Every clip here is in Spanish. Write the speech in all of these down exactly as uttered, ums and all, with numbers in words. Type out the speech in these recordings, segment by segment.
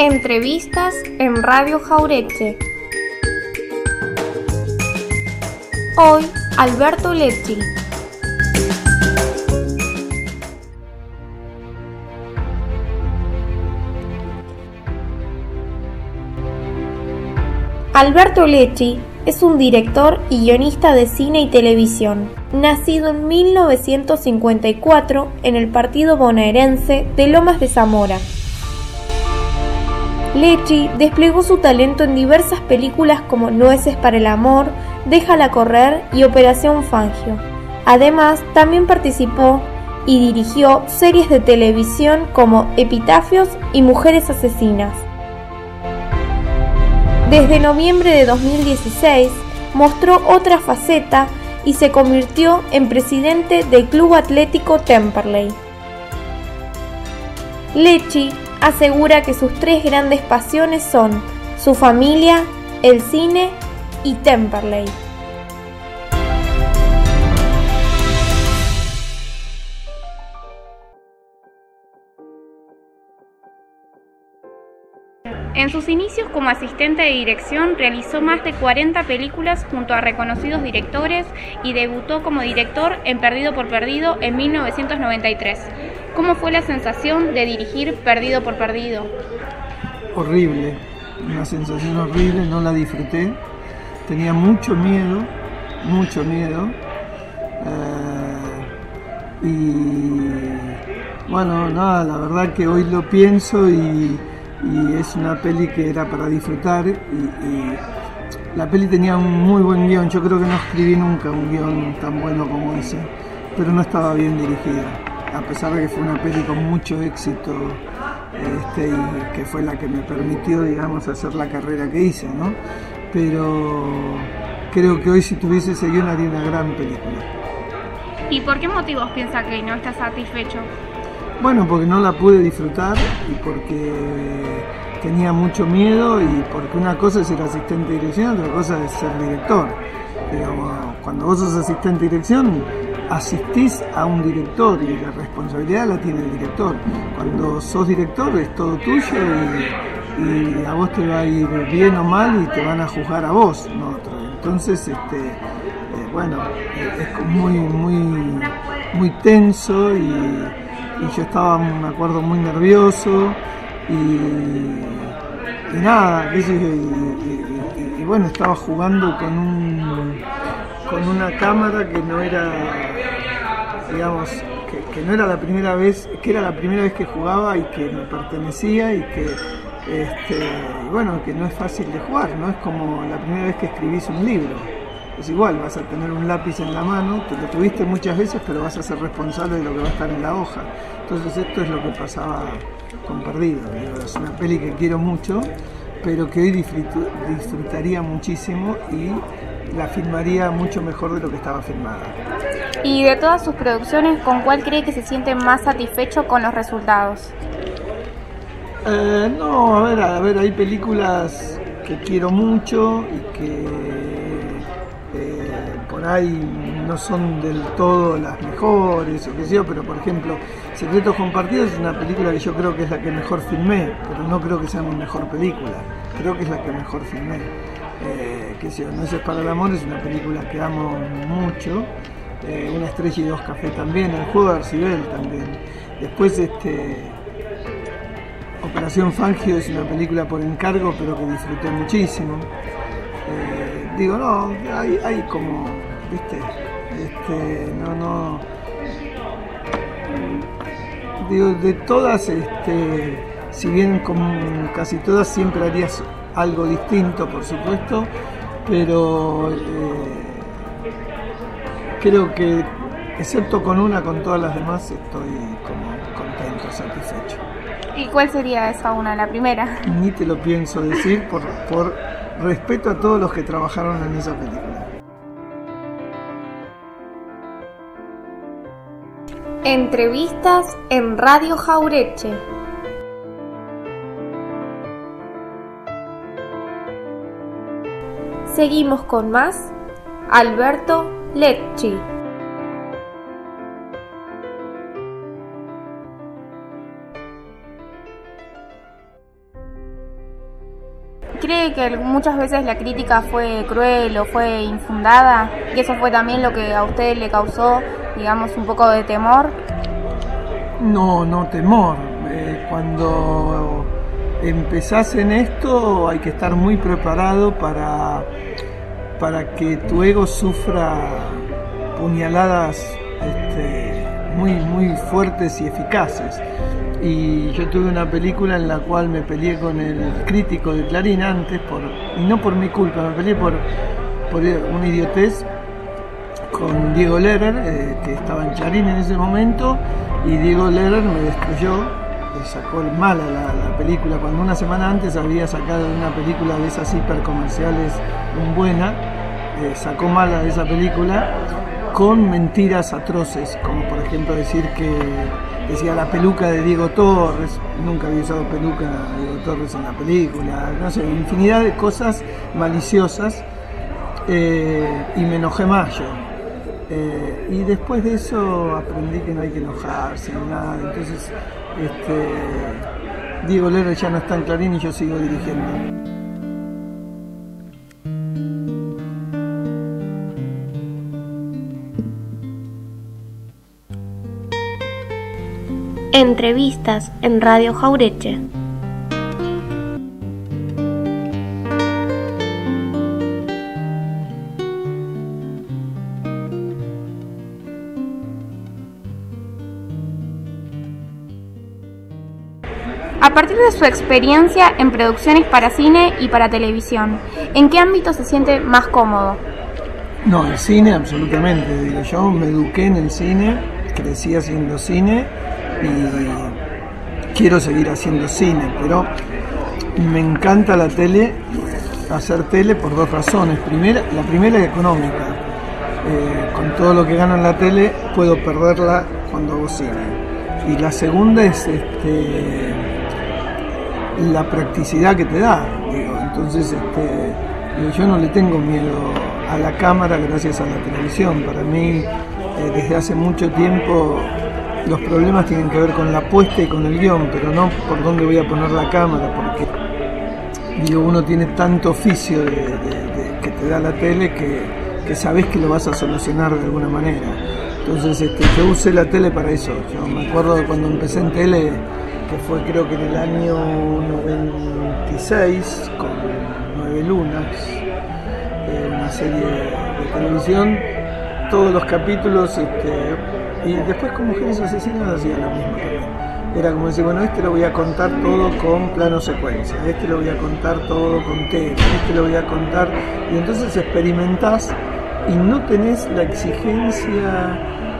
Entrevistas en Radio Jauretche. Hoy, Alberto Lecci. Alberto Lecci es un director y guionista de cine y televisión, nacido en mil novecientos cincuenta y cuatro en el partido bonaerense de Lomas de Zamora. Lecci desplegó su talento en diversas películas como Nueces para el amor, Déjala correr y Operación Fangio. Además, también participó y dirigió series de televisión como Epitafios y Mujeres asesinas. Desde noviembre de dos mil dieciséis mostró otra faceta y se convirtió en presidente del Club Atlético Temperley. Lecci asegura que sus tres grandes pasiones son su familia, el cine y Temperley. En sus inicios como asistente de dirección realizó más de cuarenta películas junto a reconocidos directores y debutó como director en Perdido por Perdido en mil novecientos noventa y tres. ¿Cómo fue la sensación de dirigir Perdido por Perdido? Horrible, una sensación horrible, no la disfruté, tenía mucho miedo, mucho miedo eh, y bueno, nada, la verdad que hoy lo pienso y y es una peli que era para disfrutar y, y la peli tenía un muy buen guión. Yo creo que no escribí nunca un guión tan bueno como ese, pero no estaba bien dirigida, a pesar de que fue una peli con mucho éxito este, y que fue la que me permitió, digamos, hacer la carrera que hice, ¿no? Pero creo que hoy si tuviese ese guión haría una gran película. ¿Y por qué motivos piensa que no está satisfecho? Bueno, porque no la pude disfrutar y porque tenía mucho miedo y porque una cosa es ser asistente de dirección, otra cosa es ser director. Digamos, cuando vos sos asistente de dirección, asistís a un director y la responsabilidad la tiene el director. Cuando sos director es todo tuyo y, y a vos te va a ir bien o mal y te van a juzgar a vos, no a otro. Entonces, este, eh, bueno, es muy, muy, muy tenso y y yo estaba, me acuerdo, muy nervioso y, y nada, y, y, y, y bueno, estaba jugando con un con una cámara que no era, digamos, que, que no era la primera vez, que era la primera vez que jugaba y que me pertenecía y que este, bueno, que no es fácil de jugar, no es como la primera vez que escribís un libro. Es igual, vas a tener un lápiz en la mano, te lo tuviste muchas veces, pero vas a ser responsable de lo que va a estar en la hoja. Entonces esto es lo que pasaba con Perdido. Es una peli que quiero mucho, pero que hoy disfruto, disfrutaría muchísimo y la filmaría mucho mejor de lo que estaba filmada. Y de todas sus producciones, ¿con cuál cree que se siente más satisfecho con los resultados? Eh, no, a ver, a ver, hay películas que quiero mucho y que por ahí no son del todo las mejores o qué sé yo, pero por ejemplo Secretos Compartidos es una película que yo creo que es la que mejor filmé, pero no creo que sea mi mejor película, creo que es la que mejor filmé. Eh, qué sé yo, Nueces para el amor es una película que amo mucho, eh, Una estrella y dos cafés también, El juego de Arcibel también. Después este Operación Fangio es una película por encargo pero que disfruté muchísimo. Eh, digo, no, hay, hay como, viste, este, no, no, digo, de todas, este, si bien con casi todas siempre harías algo distinto, por supuesto, pero eh, creo que, excepto con una, con todas las demás, estoy como contento, satisfecho. ¿Y cuál sería esa una, la primera? Ni te lo pienso decir por, por respeto a todos los que trabajaron en esa película. Entrevistas en Radio Jauretche. Seguimos con más Alberto Lecci. ¿cree que muchas veces la crítica fue cruel o fue infundada? ¿Y eso fue también lo que a usted le causó, digamos, un poco de temor? No, no temor. Eh, cuando empezás en esto hay que estar muy preparado para, para que tu ego sufra puñaladas este, muy, muy fuertes y eficaces. Y yo tuve una película en la cual me peleé con el crítico de Clarín antes, por, y no por mi culpa, me peleé por, por una idiotez con Diego Lehrer, eh, que estaba en Clarín en ese momento, y Diego Lehrer me destruyó, me sacó mala la, la película, cuando una semana antes había sacado una película de esas hipercomerciales buena, eh, sacó mala esa película, con mentiras atroces, como por ejemplo decir que decía la peluca de Diego Torres, nunca había usado peluca de Diego Torres en la película, no sé, infinidad de cosas maliciosas, eh, y me enojé más yo. Eh, y después de eso aprendí que no hay que enojarse ni nada, entonces este, Diego Lehrer ya no está en Clarín y yo sigo dirigiendo. Entrevistas en Radio Jaureche. A partir de su experiencia en producciones para cine y para televisión, ¿en qué ámbito se siente más cómodo? No, el cine absolutamente, digo, yo me eduqué en el cine, crecí haciendo cine y quiero seguir haciendo cine, pero me encanta la tele, hacer tele por dos razones. Primera, la primera es económica, eh, con todo lo que gano en la tele puedo perderla cuando hago cine. Y la segunda es este, la practicidad que te da, digo, entonces este, digo, yo no le tengo miedo a la cámara gracias a la televisión. Para mí, eh, desde hace mucho tiempo, los problemas tienen que ver con la puesta y con el guión, pero no por dónde voy a poner la cámara, porque digo, uno tiene tanto oficio de, de, de, que te da la tele que, que sabés que lo vas a solucionar de alguna manera. Entonces este, yo usé la tele para eso. Yo me acuerdo de cuando empecé en tele, que fue creo que en el año noventa y seis, con Nueve Lunas, eh, una serie de televisión, todos los capítulos, este, y después con Mujeres Asesinas hacía lo mismo también. Era como decir, bueno, este lo voy a contar todo con plano secuencia, este lo voy a contar todo con tema, este lo voy a contar, y entonces experimentás y no tenés la exigencia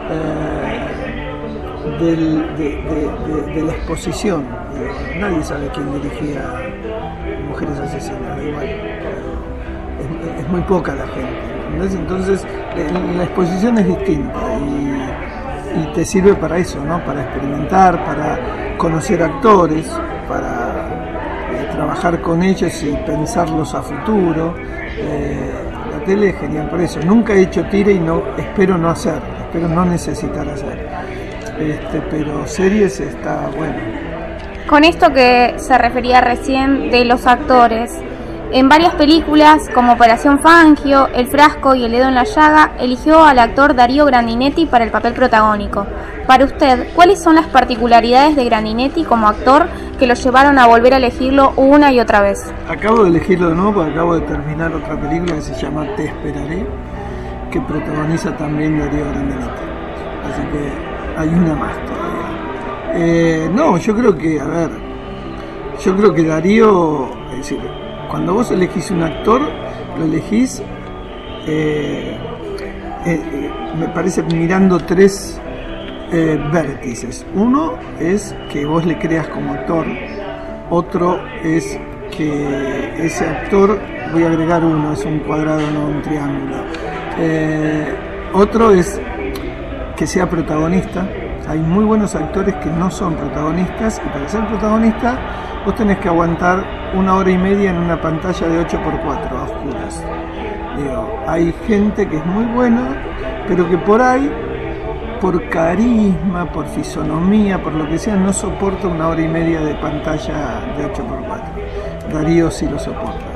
eh, del, de, de, de, de la exposición. Eh, nadie sabe quién dirigía Mujeres Asesinas, igual, es, es muy poca la gente, ¿entendés? Entonces eh, la exposición es distinta y, y te sirve para eso, ¿no? Para experimentar, para conocer actores, para eh, trabajar con ellos y pensarlos a futuro. Eh, La tele es genial por eso. Nunca he hecho tira y no espero no hacer, espero no necesitar hacer. Este, pero series está bueno. Con esto que se refería recién de los actores, en varias películas como Operación Fangio, El Frasco y El Dedo en la Llaga, eligió al actor Darío Grandinetti para el papel protagónico. Para usted, ¿cuáles son las particularidades de Grandinetti como actor que lo llevaron a volver a elegirlo una y otra vez? Acabo de elegirlo de nuevo porque acabo de terminar otra película que se llama Te Esperaré, que protagoniza también Darío Grandinetti. Así que hay una más todavía. Eh, no, yo creo que, a ver, yo creo que Darío, es decir, cuando vos elegís un actor, lo elegís, eh, eh, eh, me parece, mirando tres eh, vértices. Uno es que vos le creas como actor, otro es que ese actor, voy a agregar uno, es un cuadrado, no un triángulo. Eh, otro es que sea protagonista. Hay muy buenos actores que no son protagonistas, y para ser protagonista vos tenés que aguantar una hora y media en una pantalla de ocho por cuatro a oscuras. Digo, hay gente que es muy buena, pero que por ahí, por carisma, por fisonomía, por lo que sea, no soporta una hora y media de pantalla de ocho por cuatro. Darío sí lo soporta.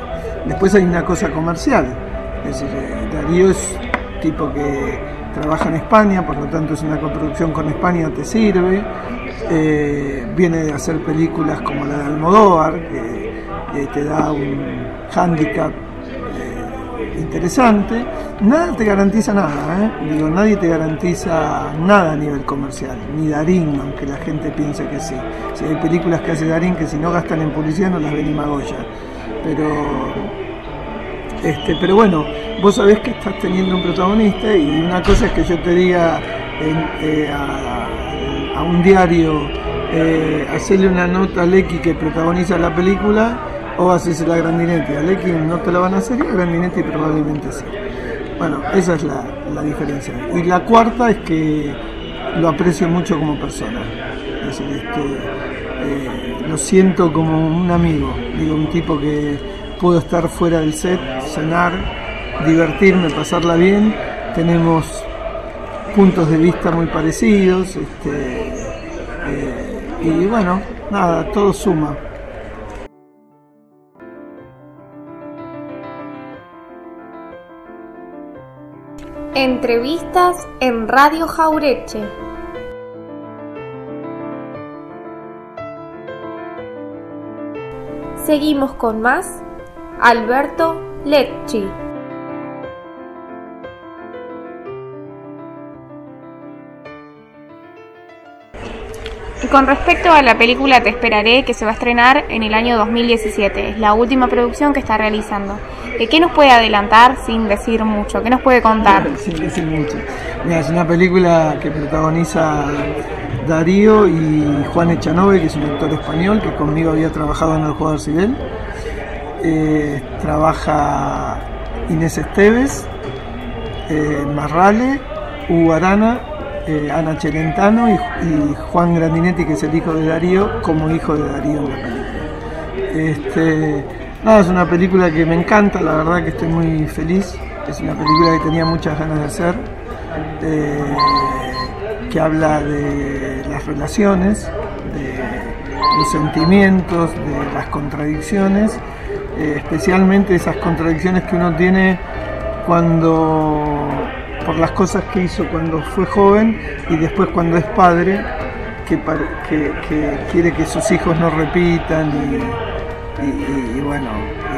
Después hay una cosa comercial, es decir, Darío es un tipo que trabaja en España, por lo tanto es una coproducción con España, te sirve, eh, viene de hacer películas como la de Almodóvar, que eh, te da un hándicap eh, interesante. Nada te garantiza nada, ¿eh? Digo, nadie te garantiza nada a nivel comercial, ni Darín, aunque la gente piense que sí. Si hay películas que hace Darín que si no gastan en publicidad no las ven ni Magoya. Pero, este, pero bueno, vos sabés que estás teniendo un protagonista y una cosa es que yo te diga en, eh, a, a un diario, eh, hacerle una nota a Lecky que protagoniza la película o hacerse la Grandinetti. A Lecky no te la van a hacer y a Grandinetti probablemente sí. Bueno, esa es la, la diferencia. Y la cuarta es que lo aprecio mucho como persona. Es decir, este, eh, lo siento como un amigo. Digo, un tipo que puedo estar fuera del set, cenar, divertirme, pasarla bien. Tenemos puntos de vista muy parecidos. Este, eh, y bueno, nada, todo suma. Entrevistas en Radio Jauretche. Seguimos con más. Alberto Lecci. Y con respecto a la película Te esperaré, que se va a estrenar en el año dos mil diecisiete, es la última producción que está realizando. ¿Qué nos puede adelantar sin decir mucho? ¿Qué nos puede contar? Sin decir mucho. Mira, es una película que protagoniza Darío y Juan Echanove, que es un actor español que conmigo había trabajado en El Juego de Arcibel. Eh, trabaja Inés Esteves, eh, Marrale, Hugo Arana, eh, Ana Celentano y, y Juan Grandinetti, que es el hijo de Darío, como hijo de Darío en la película. Este, nada, es una película que me encanta, la verdad que estoy muy feliz. Es una película que tenía muchas ganas de hacer, eh, que habla de las relaciones, de los sentimientos, de las contradicciones, eh, especialmente esas contradicciones que uno tiene cuando, por las cosas que hizo cuando fue joven y después cuando es padre, que, que, que quiere que sus hijos no repitan y, y, y bueno,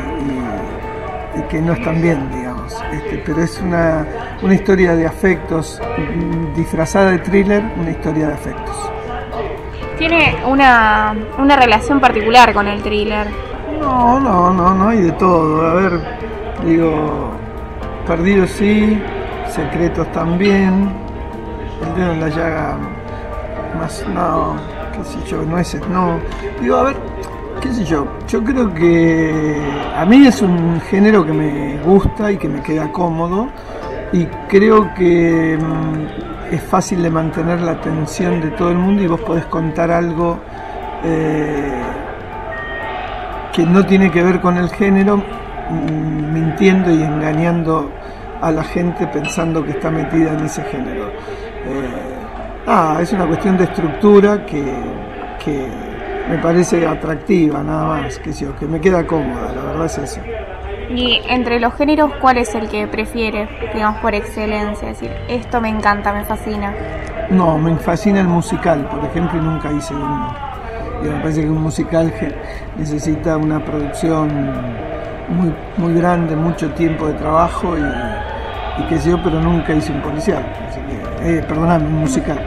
y, y que no están bien, digamos. Este, pero es una, una historia de afectos, disfrazada de thriller, una historia de afectos. ¿Tiene una, una relación particular con el thriller? No, no, no, no hay de todo. A ver, digo, Perdidos sí, Secretos también, El dedo en la llaga, más no, qué sé yo, Nueces no. Digo, a ver, qué sé yo, yo creo que a mí es un género que me gusta y que me queda cómodo y creo que mmm, es fácil de mantener la atención de todo el mundo y vos podés contar algo eh, que no tiene que ver con el género, mmm, mintiendo y engañando a la gente pensando que está metida en ese género. Eh, ah, es una cuestión de estructura que, que me parece atractiva, nada más, que, yo, que me queda cómoda, la verdad es eso. Y entre los géneros, ¿cuál es el que prefiere, digamos, por excelencia? Es decir, esto me encanta, me fascina. No, me fascina el musical, por ejemplo, y nunca hice uno. Y me parece que un musical necesita una producción muy, muy grande, mucho tiempo de trabajo y, y qué sé yo, pero nunca hice un policial, así que, eh, perdóname, un musical.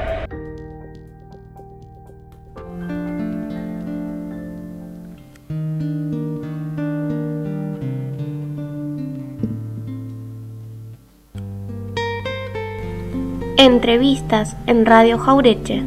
Entrevistas en Radio Jauretche.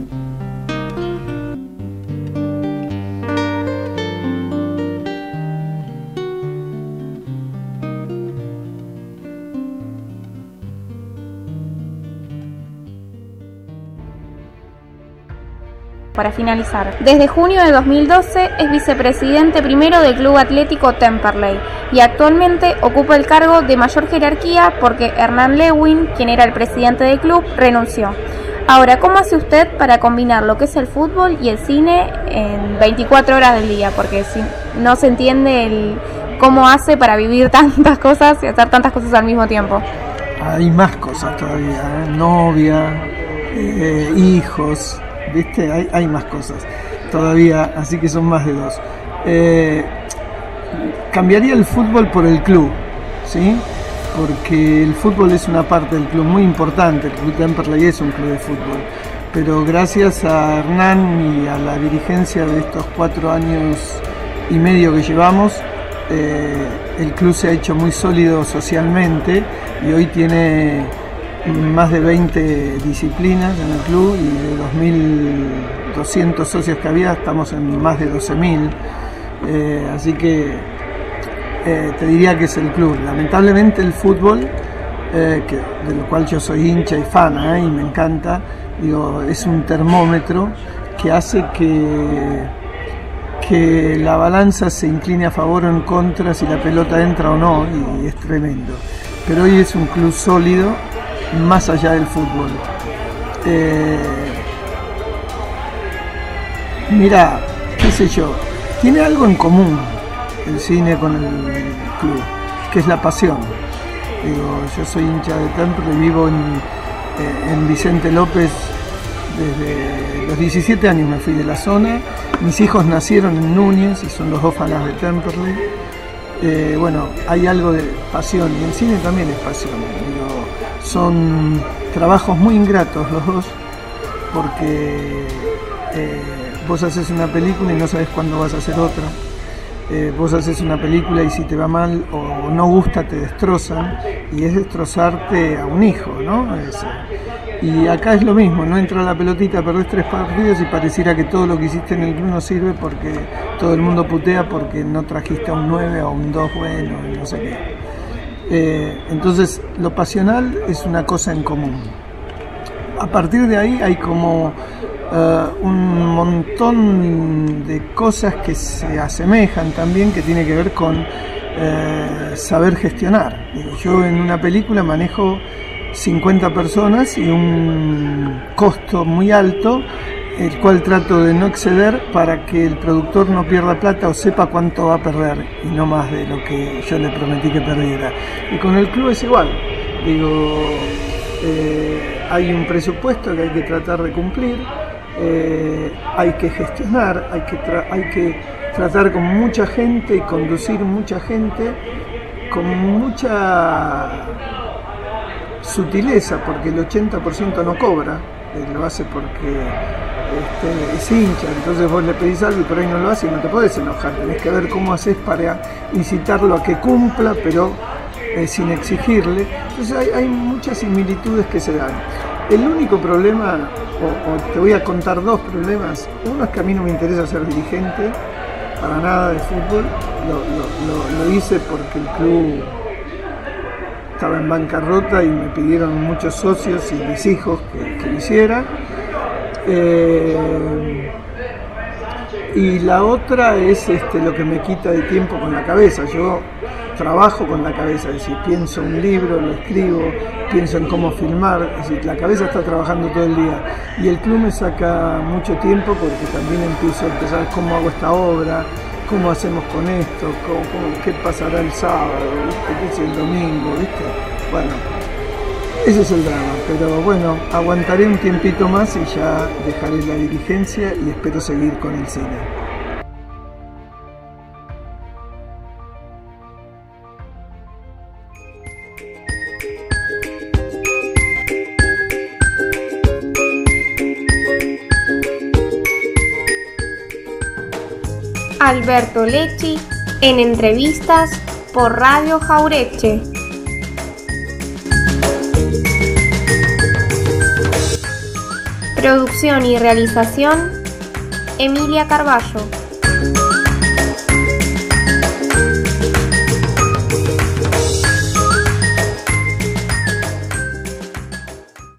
Para finalizar, desde junio de dos mil doce es vicepresidente primero del Club Atlético Temperley y actualmente ocupa el cargo de mayor jerarquía porque Hernán Lewin, quien era el presidente del club, renunció. Ahora, ¿cómo hace usted para combinar lo que es el fútbol y el cine en veinticuatro horas del día? Porque si no se entiende el, cómo hace para vivir tantas cosas y hacer tantas cosas al mismo tiempo. Hay más cosas todavía, ¿eh? Novia, eh, hijos, ¿viste? Hay, hay más cosas todavía, así que son más de dos. Eh, cambiaría el fútbol por el club, ¿sí? Porque el fútbol es una parte del club muy importante, el Club Temperley es un club de fútbol, pero gracias a Hernán y a la dirigencia de estos cuatro años y medio que llevamos, eh, el club se ha hecho muy sólido socialmente y hoy tiene más de veinte disciplinas en el club y de dos mil doscientos socios que había estamos en más de doce mil, eh, así que eh, te diría que es el club. Lamentablemente el fútbol, eh, que, del cual yo soy hincha y fan, eh, y me encanta, digo, es un termómetro que hace que, que la balanza se incline a favor o en contra si la pelota entra o no, y, y es tremendo. Pero hoy es un club sólido, más allá del fútbol. Eh, mira, qué sé yo, tiene algo en común el cine con el club, que es la pasión. Digo, yo soy hincha de Temperley, vivo en, eh, en Vicente López desde los diecisiete años, me fui de la zona. Mis hijos nacieron en Núñez y son los dos fanas de Temperley. Eh, bueno, hay algo de pasión y el cine también es pasión. Digo, son trabajos muy ingratos los dos, porque eh, vos haces una película y no sabes cuándo vas a hacer otra. Eh, vos haces una película y si te va mal o no gusta te destrozan, y es destrozarte a un hijo, ¿no? Es, y acá es lo mismo, no entra la pelotita, perdés tres partidos y pareciera que todo lo que hiciste en el club no sirve porque todo el mundo putea porque no trajiste a un nueve o a un dos bueno, no sé qué. Eh, entonces lo pasional es una cosa en común. A partir de ahí hay como Uh, un montón de cosas que se asemejan también, que tiene que ver con uh, saber gestionar. Digo, yo en una película manejo cincuenta personas y un costo muy alto, el cual trato de no exceder para que el productor no pierda plata o sepa cuánto va a perder y no más de lo que yo le prometí que perdiera. Y con el club es igual. Digo, eh, hay un presupuesto que hay que tratar de cumplir. Eh, hay que gestionar, hay que, tra- hay que tratar con mucha gente y conducir mucha gente con mucha sutileza, porque el ochenta por ciento no cobra, eh, lo hace porque este, es hincha, entonces vos le pedís algo y por ahí no lo hace y no te podés enojar, tenés que ver cómo haces para incitarlo a que cumpla, pero eh, sin exigirle. Entonces hay, hay muchas similitudes que se dan. El único problema, o, o te voy a contar dos problemas. Uno es que a mí no me interesa ser dirigente para nada de fútbol. Lo, lo, lo, lo hice porque el club estaba en bancarrota y me pidieron muchos socios y mis hijos que, que lo hiciera. Eh, y la otra es este, lo que me quita de tiempo con la cabeza. Yo trabajo con la cabeza, es decir, pienso un libro, lo escribo, pienso en cómo filmar, es decir, la cabeza está trabajando todo el día. Y el club me saca mucho tiempo porque también empiezo a empezar cómo hago esta obra, cómo hacemos con esto, cómo, cómo, qué pasará el sábado, ¿viste? ¿Qué es el domingo? ¿Viste? Bueno, ese es el drama, pero bueno, aguantaré un tiempito más y ya dejaré la dirigencia y espero seguir con el cine. Alberto Lecci en entrevistas por Radio Jauretche. Producción y realización, Emilia Carballo.